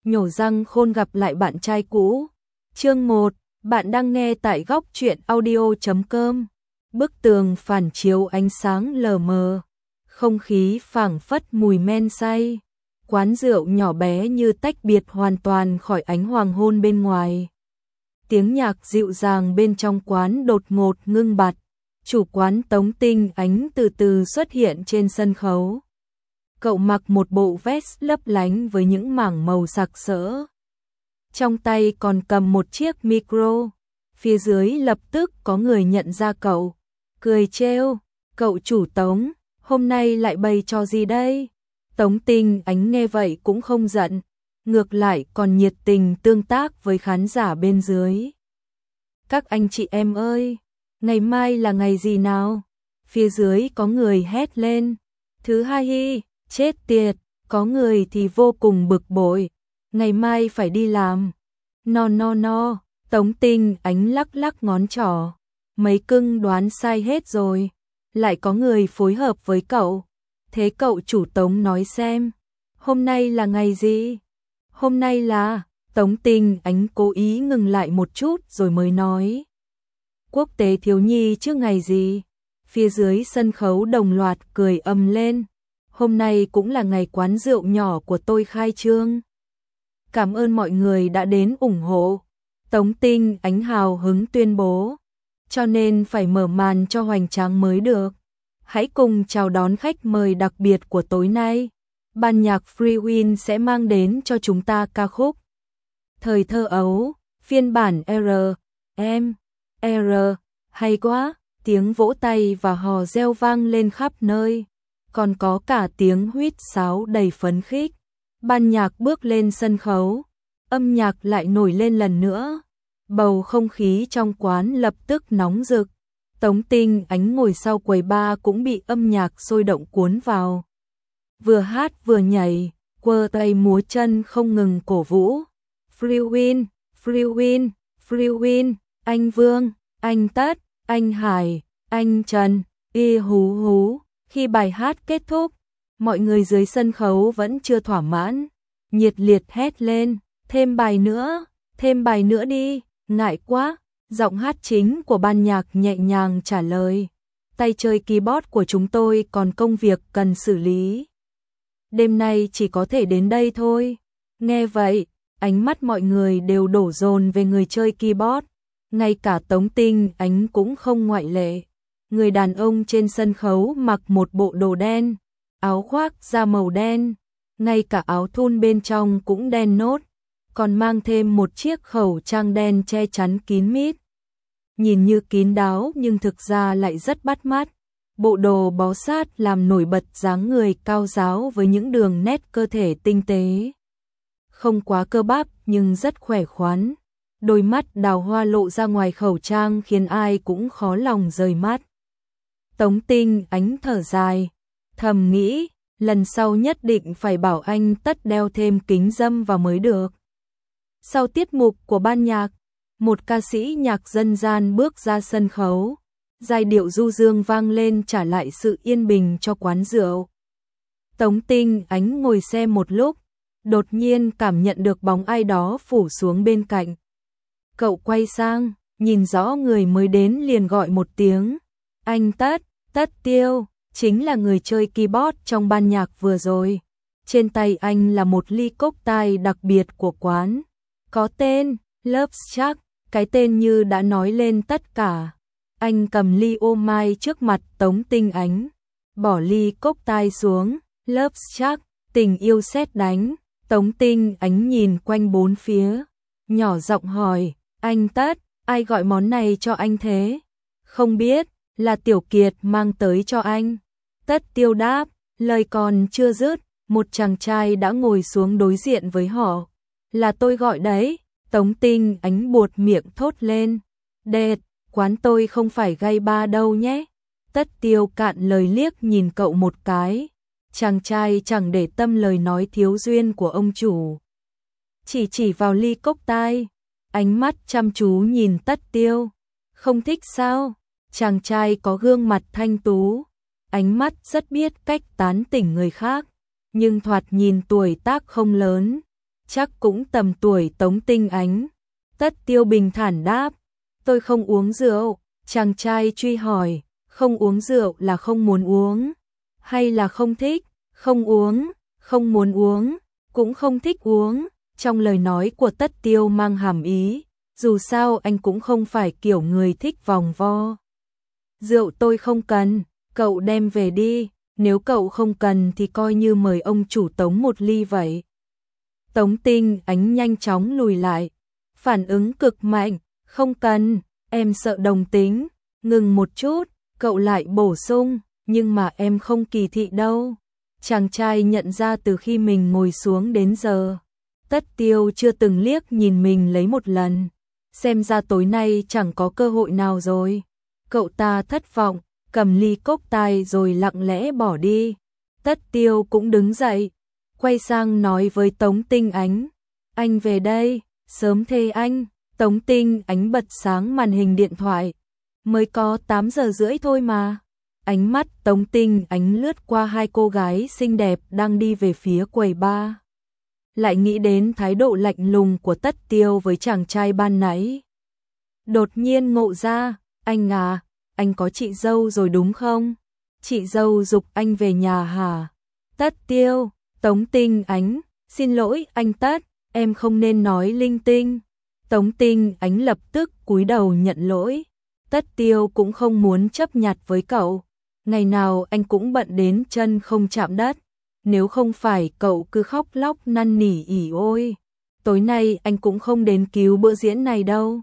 nhổ răng khôn gặp lại bạn trai cũ. Chương 1, bạn đang nghe tại góc truyện audio.com. Bức tường phản chiếu ánh sáng lờ mờ, không khí phảng phất mùi men say. Quán rượu nhỏ bé như tách biệt hoàn toàn khỏi ánh hoàng hôn bên ngoài. Tiếng nhạc dịu dàng bên trong quán đột ngột ngưng bặt. Chủ quán Tống Tinh Ánh từ từ xuất hiện trên sân khấu. Cậu mặc một bộ vest lấp lánh với những mảng màu sặc sỡ. Trong tay còn cầm một chiếc micro. Phía dưới lập tức có người nhận ra cậu. Cười trêu, cậu chủ Tống, hôm nay lại bày trò gì đây? Tống Tinh Ánh nghe vậy cũng không giận, ngược lại còn nhiệt tình tương tác với khán giả bên dưới. Các anh chị em ơi, ngày mai là ngày gì nào? Phía dưới có người hét lên. Thứ hai hi, chết tiệt, có người thì vô cùng bực bội. Ngày mai phải đi làm. No. Tống Tinh Ánh lắc lắc ngón trỏ. Mấy cưng đoán sai hết rồi. Lại có người phối hợp với cậu. Thế cậu chủ Tống nói xem. Hôm nay là ngày gì? Hôm nay là... Tống Tinh Ánh cố ý ngừng lại một chút rồi mới nói. Quốc tế thiếu nhi trước ngày gì? Phía dưới sân khấu đồng loạt cười ầm lên. Hôm nay cũng là ngày quán rượu nhỏ của tôi khai trương. Cảm ơn mọi người đã đến ủng hộ. Tống Tinh Ánh hào hứng tuyên bố. Cho nên phải mở màn cho hoành tráng mới được. Hãy cùng chào đón khách mời đặc biệt của tối nay. Ban nhạc Free Win sẽ mang đến cho chúng ta ca khúc Thời thơ ấu, phiên bản R, hay quá, tiếng vỗ tay và hò reo vang lên khắp nơi, còn có cả tiếng huýt sáo đầy phấn khích. Ban nhạc bước lên sân khấu, âm nhạc lại nổi lên lần nữa, bầu không khí trong quán lập tức nóng rực. Tống Tinh Ánh ngồi sau quầy bar cũng bị âm nhạc sôi động cuốn vào. Vừa hát vừa nhảy, quơ tay múa chân không ngừng cổ vũ. Free Win, anh Vương, anh Tất, anh Hải, anh Trần, y hú hú. Khi bài hát kết thúc, mọi người dưới sân khấu vẫn chưa thỏa mãn, nhiệt liệt hét lên, thêm bài nữa đi, ngại quá. Giọng hát chính của ban nhạc nhẹ nhàng trả lời, tay chơi keyboard của chúng tôi còn công việc cần xử lý. Đêm nay chỉ có thể đến đây thôi. Nghe vậy, ánh mắt mọi người đều đổ dồn về người chơi keyboard, ngay cả Tống Tinh Ánh cũng không ngoại lệ. Người đàn ông trên sân khấu mặc một bộ đồ đen, áo khoác da màu đen, ngay cả áo thun bên trong cũng đen nốt, còn mang thêm một chiếc khẩu trang đen che chắn kín mít. Nhìn như kín đáo nhưng thực ra lại rất bắt mắt. Bộ đồ bó sát làm nổi bật dáng người cao ráo với những đường nét cơ thể tinh tế. Không quá cơ bắp nhưng rất khỏe khoắn. Đôi mắt đào hoa lộ ra ngoài khẩu trang khiến ai cũng khó lòng rời mắt. Tống Tinh Ánh thở dài, thầm nghĩ, lần sau nhất định phải bảo anh Tất đeo thêm kính râm vào mới được. Sau tiết mục của ban nhạc, một ca sĩ nhạc dân gian bước ra sân khấu. Giai điệu du dương vang lên trả lại sự yên bình cho quán rượu. Tống Tinh Ánh ngồi xem một lúc, đột nhiên cảm nhận được bóng ai đó phủ xuống bên cạnh. Cậu quay sang, nhìn rõ người mới đến liền gọi một tiếng. Anh Tất, Tất Tiêu, chính là người chơi keyboard trong ban nhạc vừa rồi. Trên tay anh là một ly cốc tai đặc biệt của quán. Có tên, Lovestruck, cái tên như đã nói lên tất cả. Anh cầm ly ô mai trước mặt Tống Tinh Ánh, bỏ ly cốc tai xuống. Lovestruck, tình yêu sét đánh. Tống Tinh Ánh nhìn quanh bốn phía, nhỏ giọng hỏi, anh Tất, ai gọi món này cho anh thế? Không biết, là Tiểu Kiệt mang tới cho anh. Tất Tiêu đáp, lời còn chưa dứt, một chàng trai đã ngồi xuống đối diện với họ. Là tôi gọi đấy. Tống Tinh Ánh buột miệng thốt lên. Đệt, quán tôi không phải gay bar đâu nhé. Tất Tiêu cạn lời liếc nhìn cậu một cái. Chàng trai chẳng để tâm lời nói thiếu duyên của ông chủ. Chỉ vào ly cốc tai. Ánh mắt chăm chú nhìn Tất Tiêu. Không thích sao? Chàng trai có gương mặt thanh tú. Ánh mắt rất biết cách tán tỉnh người khác. Nhưng thoạt nhìn tuổi tác không lớn. chắc cũng tầm tuổi Tống Tinh Ánh. Tất Tiêu bình thản đáp, tôi không uống rượu. Chàng trai truy hỏi, không uống rượu là không muốn uống, hay là không thích? Không uống, không muốn uống, cũng không thích uống. Trong lời nói của Tất Tiêu mang hàm ý, dù sao anh cũng không phải kiểu người thích vòng vo. Rượu tôi không cần, cậu đem về đi, nếu cậu không cần thì coi như mời ông chủ Tống một ly vậy. Tống Tinh Ánh nhanh chóng lùi lại, phản ứng cực mạnh, không cần, em sợ đồng tính. Ngừng một chút, cậu lại bổ sung, nhưng mà em không kỳ thị đâu. Chàng trai nhận ra từ khi mình ngồi xuống đến giờ, Tất Tiêu chưa từng liếc nhìn mình lấy một lần. Xem ra tối nay chẳng có cơ hội nào rồi. Cậu ta thất vọng, cầm ly cốc tai rồi lặng lẽ bỏ đi. Tất Tiêu cũng đứng dậy, quay sang nói với Tống Tinh Ánh, anh về đây, sớm thế anh. Tống Tinh Ánh bật sáng màn hình điện thoại, mới có 8 giờ rưỡi thôi mà. Ánh mắt Tống Tinh Ánh lướt qua hai cô gái xinh đẹp đang đi về phía quầy bar. Lại nghĩ đến thái độ lạnh lùng của Tất Tiêu với chàng trai ban nãy. Đột nhiên ngộ ra, anh à, anh có chị dâu rồi đúng không? Chị dâu giục anh về nhà hả? Tất Tiêu, Tống Tinh Ánh, xin lỗi anh Tất, em không nên nói linh tinh. Tống Tinh Ánh lập tức cúi đầu nhận lỗi. Tất Tiêu cũng không muốn chấp nhặt với cậu. Ngày nào anh cũng bận đến chân không chạm đất. Nếu không phải cậu cứ khóc lóc năn nỉ ỉ ôi, tối nay anh cũng không đến cứu bữa diễn này đâu.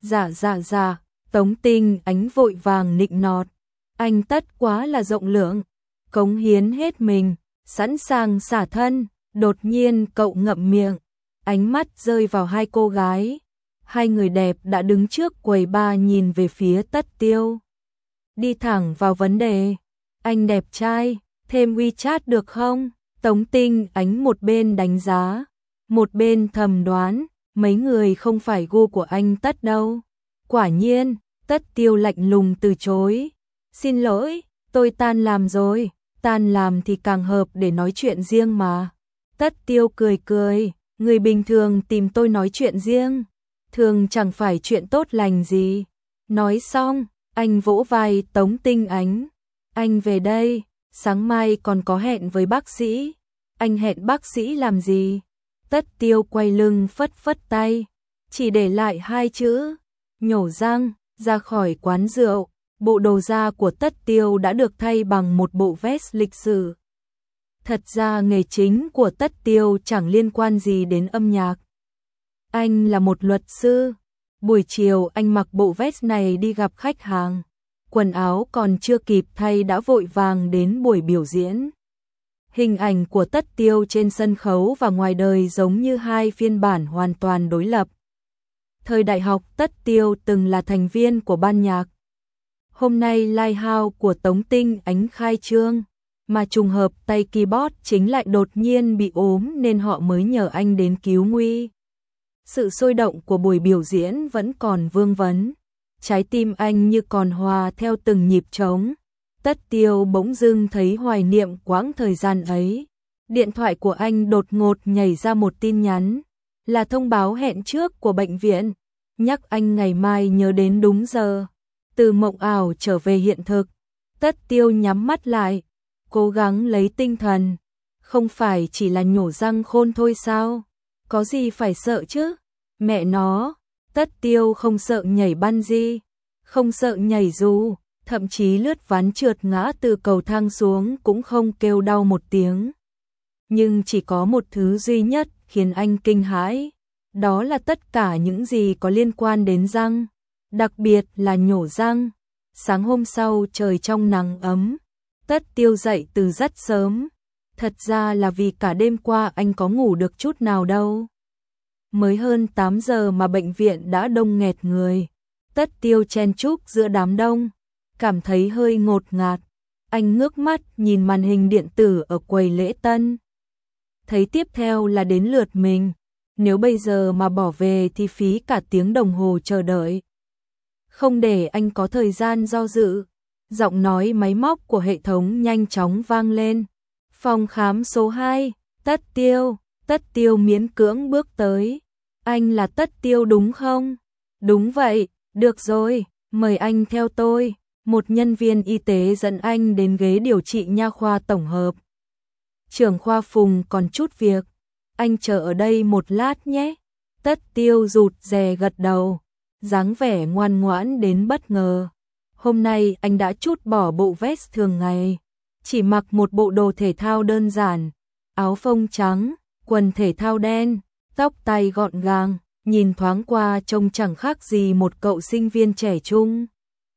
Dạ. Tống Tinh Ánh vội vàng nịnh nọt. Anh Tất quá là rộng lượng, cống hiến hết mình, sẵn sàng xả thân. Đột nhiên cậu ngậm miệng, ánh mắt rơi vào hai cô gái. Hai người đẹp đã đứng trước quầy bar nhìn về phía Tất Tiêu. Đi thẳng vào vấn đề, anh đẹp trai, thêm WeChat được không? Tống Tinh Ánh một bên đánh giá, một bên thầm đoán, mấy người không phải gu của anh Tất đâu. Quả nhiên, Tất Tiêu lạnh lùng từ chối. Xin lỗi, tôi tan làm rồi, tan làm thì càng hợp để nói chuyện riêng mà. Tất Tiêu cười, người bình thường tìm tôi nói chuyện riêng, thường chẳng phải chuyện tốt lành gì. Nói xong, anh vỗ vai Tống Tinh Ánh. Anh về đây, sáng mai còn có hẹn với bác sĩ. Anh hẹn bác sĩ làm gì? Tất Tiêu quay lưng phất phất tay, chỉ để lại hai chữ, nhổ răng, ra khỏi quán rượu. Bộ đồ da của Tất Tiêu đã được thay bằng một bộ vest lịch sự. Thật ra nghề chính của Tất Tiêu chẳng liên quan gì đến âm nhạc. Anh là một luật sư. Buổi chiều anh mặc bộ vest này đi gặp khách hàng. Quần áo còn chưa kịp thay đã vội vàng đến buổi biểu diễn. Hình ảnh của Tất Tiêu trên sân khấu và ngoài đời giống như hai phiên bản hoàn toàn đối lập. Thời đại học Tất Tiêu từng là thành viên của ban nhạc. Hôm nay Lighthouse của Tống Tinh Ánh khai trương, mà trùng hợp tay keyboard chính lại đột nhiên bị ốm nên họ mới nhờ anh đến cứu nguy. Sự sôi động của buổi biểu diễn vẫn còn vương vấn, trái tim anh như còn hòa theo từng nhịp trống. Tất Tiêu bỗng dưng thấy hoài niệm quãng thời gian ấy. Điện thoại của anh đột ngột nhảy ra một tin nhắn, là thông báo hẹn trước của bệnh viện, nhắc anh ngày mai nhớ đến đúng giờ. Từ mộng ảo trở về hiện thực, Tất Tiêu nhắm mắt lại, cố gắng lấy tinh thần. Không phải chỉ là nhổ răng khôn thôi sao? Có gì phải sợ chứ? Mẹ nó, Tất Tiêu không sợ nhảy bungee, không sợ nhảy dù, thậm chí lướt ván trượt ngã từ cầu thang xuống cũng không kêu đau một tiếng. Nhưng chỉ có một thứ duy nhất khiến anh kinh hãi, đó là tất cả những gì có liên quan đến răng, đặc biệt là nhổ răng. Sáng hôm sau trời trong nắng ấm, Tất Tiêu dậy từ rất sớm. Thật ra là vì cả đêm qua anh có ngủ được chút nào đâu. Mới hơn 8 giờ mà bệnh viện đã đông nghẹt người. Tất Tiêu chen chúc giữa đám đông, cảm thấy hơi ngột ngạt. Anh ngước mắt nhìn màn hình điện tử ở quầy lễ tân. Thấy tiếp theo là đến lượt mình. Nếu bây giờ mà bỏ về thì phí cả tiếng đồng hồ chờ đợi. Không để anh có thời gian do dự, giọng nói máy móc của hệ thống nhanh chóng vang lên. Phòng khám số 2, Tất Tiêu, Tất Tiêu miễn cưỡng bước tới. Anh là Tất Tiêu đúng không? Đúng vậy, được rồi, mời anh theo tôi. Một nhân viên y tế dẫn anh đến ghế điều trị nha khoa tổng hợp. Trưởng khoa Phùng còn chút việc, anh chờ ở đây một lát nhé. Tất Tiêu rụt rè gật đầu, dáng vẻ ngoan ngoãn đến bất ngờ. Hôm nay anh đã trút bỏ bộ vest thường ngày, chỉ mặc một bộ đồ thể thao đơn giản, áo phông trắng, quần thể thao đen, tóc tai gọn gàng, nhìn thoáng qua trông chẳng khác gì một cậu sinh viên trẻ trung.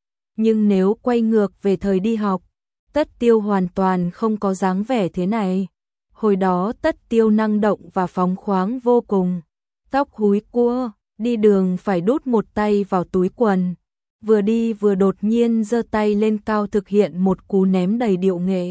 Nhưng nếu quay ngược về thời đi học, Tất Tiêu hoàn toàn không có dáng vẻ thế này. Hồi đó Tất Tiêu năng động và phóng khoáng vô cùng, tóc húi cua, đi đường phải đút một tay vào túi quần, vừa đi vừa đột nhiên giơ tay lên cao thực hiện một cú ném đầy điệu nghệ.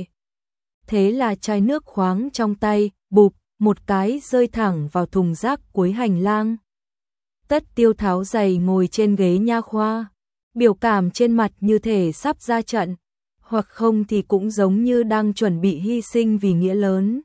Thế là chai nước khoáng trong tay, bụp, một cái rơi thẳng vào thùng rác cuối hành lang. Tất Tiêu tháo giày ngồi trên ghế nha khoa, biểu cảm trên mặt như thể sắp ra trận, hoặc không thì cũng giống như đang chuẩn bị hy sinh vì nghĩa lớn.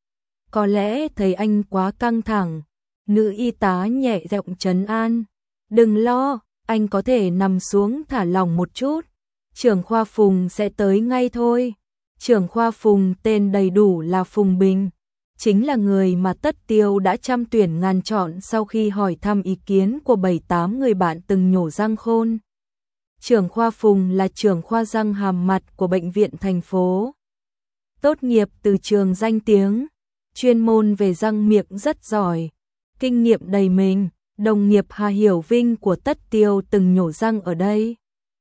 Có lẽ thấy anh quá căng thẳng, nữ y tá nhẹ giọng trấn an. Đừng lo, anh có thể nằm xuống thả lỏng một chút. Trưởng khoa Phùng sẽ tới ngay thôi. Trưởng khoa Phùng tên đầy đủ là Phùng Bình, chính là người mà Tất Tiêu đã trăm tuyển ngàn chọn sau khi hỏi thăm ý kiến của 7-8 người bạn từng nhổ răng khôn. Trưởng khoa Phùng là trưởng khoa răng hàm mặt của bệnh viện thành phố. Tốt nghiệp từ trường danh tiếng, chuyên môn về răng miệng rất giỏi, kinh nghiệm đầy mình. Đồng nghiệp Hà Hiểu Vinh của Tất Tiêu từng nhổ răng ở đây.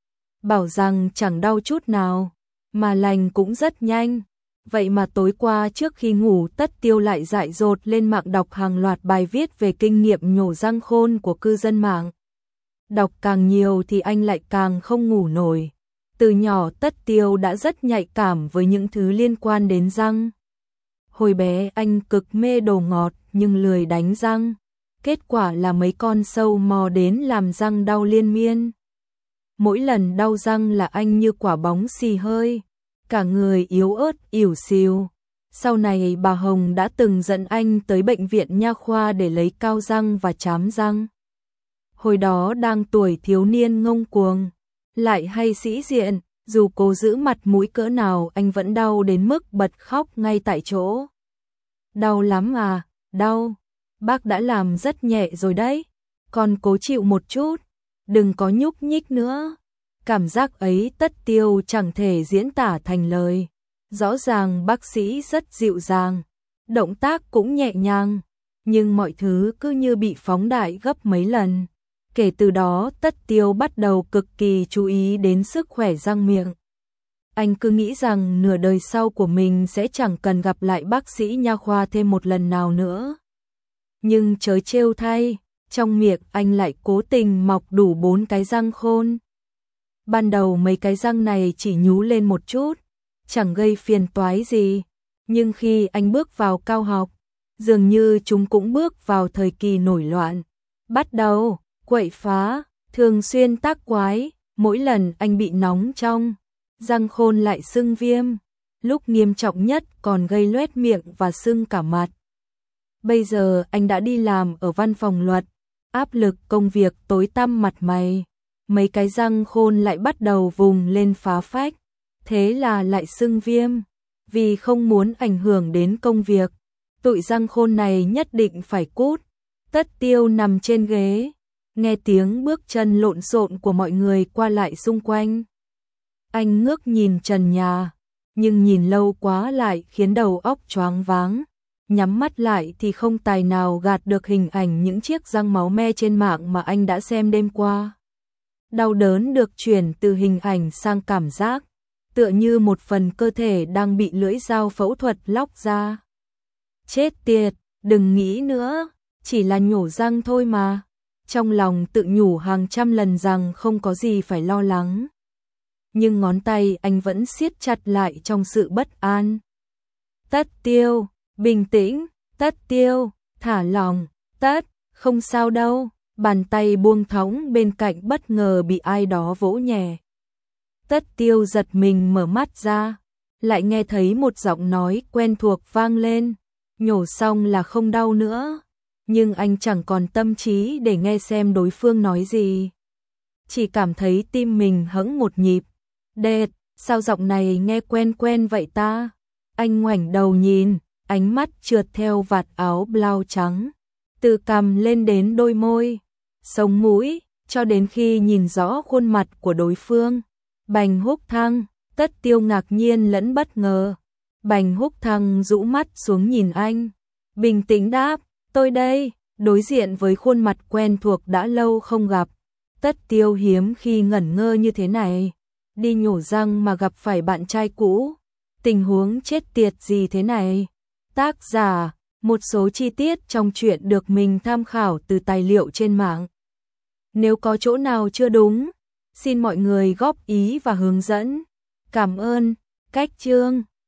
Bảo rằng chẳng đau chút nào, mà lành cũng rất nhanh. Vậy mà tối qua trước khi ngủ Tất Tiêu lại dại dột lên mạng đọc hàng loạt bài viết về kinh nghiệm nhổ răng khôn của cư dân mạng. Đọc càng nhiều thì anh lại càng không ngủ nổi. Từ nhỏ Tất Tiêu đã rất nhạy cảm với những thứ liên quan đến răng. Hồi bé anh cực mê đồ ngọt nhưng lười đánh răng. Kết quả là mấy con sâu mò đến làm răng đau liên miên. Mỗi lần đau răng là anh như quả bóng xì hơi, cả người yếu ớt ỉu xìu. Sau này bà Hồng đã từng dẫn anh tới bệnh viện nha khoa để lấy cao răng và chám răng. Hồi đó đang tuổi thiếu niên ngông cuồng, lại hay sĩ diện, dù cố giữ mặt mũi cỡ nào anh vẫn đau đến mức bật khóc ngay tại chỗ. Đau lắm à, đau. Bác đã làm rất nhẹ rồi đấy, con cố chịu một chút, đừng có nhúc nhích nữa. Cảm giác ấy Tất Tiêu chẳng thể diễn tả thành lời. Rõ ràng bác sĩ rất dịu dàng, động tác cũng nhẹ nhàng, nhưng mọi thứ cứ như bị phóng đại gấp mấy lần. Kể từ đó Tất Tiêu bắt đầu cực kỳ chú ý đến sức khỏe răng miệng. Anh cứ nghĩ rằng nửa đời sau của mình sẽ chẳng cần gặp lại bác sĩ nha khoa thêm một lần nào nữa. Nhưng trớ trêu thay, trong miệng anh lại cố tình mọc đủ 4 cái răng khôn. Ban đầu mấy cái răng này chỉ nhú lên một chút, chẳng gây phiền toái gì. Nhưng khi anh bước vào cao học, dường như chúng cũng bước vào thời kỳ nổi loạn. Bắt đầu quậy phá, thường xuyên tác quái, mỗi lần anh bị nóng trong, răng khôn lại sưng viêm. Lúc nghiêm trọng nhất còn gây loét miệng và sưng cả mặt. Bây giờ anh đã đi làm ở văn phòng luật, áp lực công việc tối tăm mặt mày. Mấy cái răng khôn lại bắt đầu vùng lên phá phách, thế là lại sưng viêm. Vì không muốn ảnh hưởng đến công việc, tụi răng khôn này nhất định phải cút. Tất Tiêu nằm trên ghế, nghe tiếng bước chân lộn xộn của mọi người qua lại xung quanh. Anh ngước nhìn trần nhà, nhưng nhìn lâu quá lại khiến đầu óc choáng váng. Nhắm mắt lại thì không tài nào gạt được hình ảnh những chiếc răng máu me trên mạng mà anh đã xem đêm qua. Đau đớn được chuyển từ hình ảnh sang cảm giác, tựa như một phần cơ thể đang bị lưỡi dao phẫu thuật lóc ra. Chết tiệt, đừng nghĩ nữa, chỉ là nhổ răng thôi mà. Trong lòng tự nhủ hàng trăm lần rằng không có gì phải lo lắng. Nhưng ngón tay anh vẫn siết chặt lại trong sự bất an. Tất Tiêu, bình tĩnh, Tất Tiêu, thả lỏng, Tất, không sao đâu. Bàn tay buông thõng bên cạnh bất ngờ bị ai đó vỗ nhẹ. Tất Tiêu giật mình mở mắt ra, lại nghe thấy một giọng nói quen thuộc vang lên. Nhổ xong là không đau nữa, nhưng anh chẳng còn tâm trí để nghe xem đối phương nói gì. Chỉ cảm thấy tim mình hững một nhịp. Đệt, sao giọng này nghe quen quen vậy ta? Anh ngoảnh đầu nhìn, ánh mắt trượt theo vạt áo blau trắng, từ cằm lên đến đôi môi, sống mũi, cho đến khi nhìn rõ khuôn mặt của đối phương. Bành Húc Thăng, Tất Tiêu ngạc nhiên lẫn bất ngờ. Bành Húc Thăng rũ mắt xuống nhìn anh, bình tĩnh đáp, tôi đây. Đối diện với khuôn mặt quen thuộc đã lâu không gặp, Tất Tiêu hiếm khi ngẩn ngơ như thế này. Đi nhổ răng mà gặp phải bạn trai cũ, tình huống chết tiệt gì thế này? Tác giả, một số chi tiết trong truyện được mình tham khảo từ tài liệu trên mạng. Nếu có chỗ nào chưa đúng, xin mọi người góp ý và hướng dẫn. Cảm ơn. Cách chương